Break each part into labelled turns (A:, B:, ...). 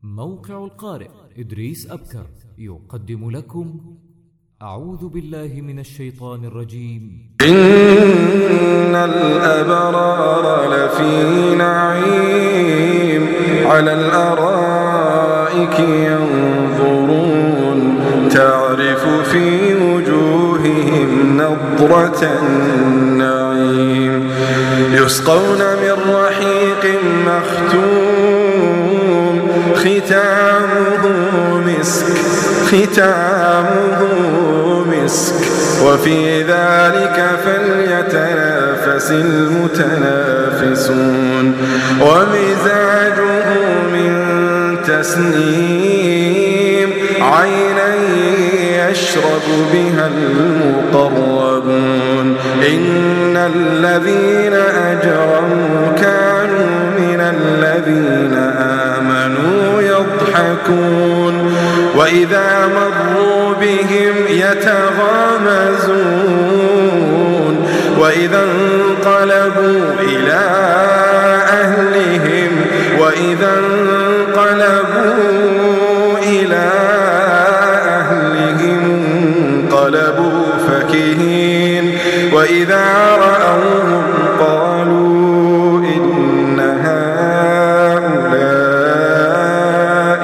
A: موقع القارئ إدريس أبكر يقدم لكم أعوذ بالله من الشيطان الرجيم.
B: إن الأبرار لفي نعيم على الأرائك ينظرون تعرف في وجوههم نضرة النعيم يسقون من رحيق مختوم ختامه مسك وفي ذلك فليتنافس المتنافسون ومزاجه من تسنيم عينا يشرب بها المقربون إن الذين أجرموا كانوا من الذين آمنوا يضحكون وإذا مروا بهم يتغامزون وإذا انقلبوا إلى أهلهم انقلبوا فكهين وإذا رأوهم قالوا إن هؤلاء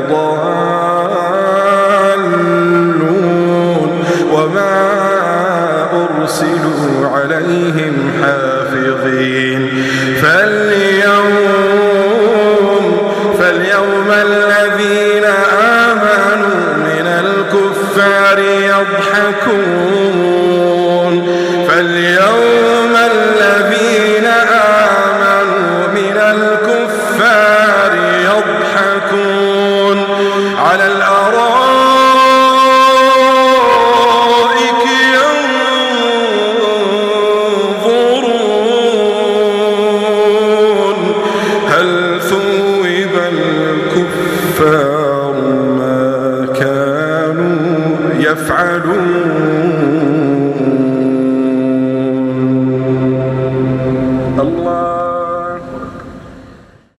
B: لضالون وما أرسلوا عليهم حافظين فاليوم الذين آمنوا من الكفار يضحكون على الأرض